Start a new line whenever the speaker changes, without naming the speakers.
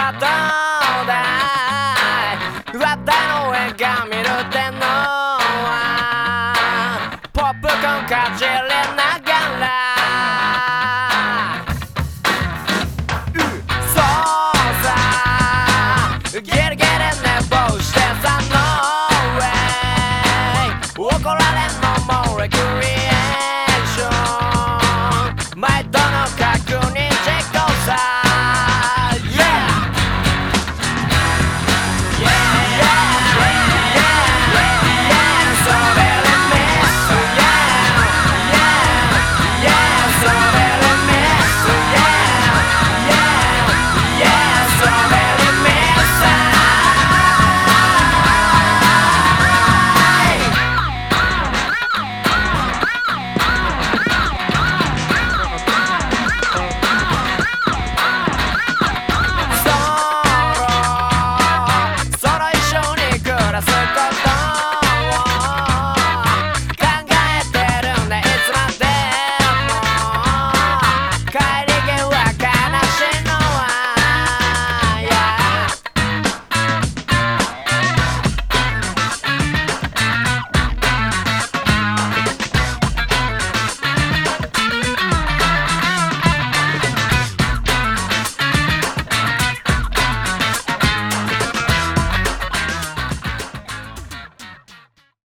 はどうだい話題の映画見るってのはポップコーンかじりながらそうさギリギリ寝坊してさ No way 怒られんのもレクリ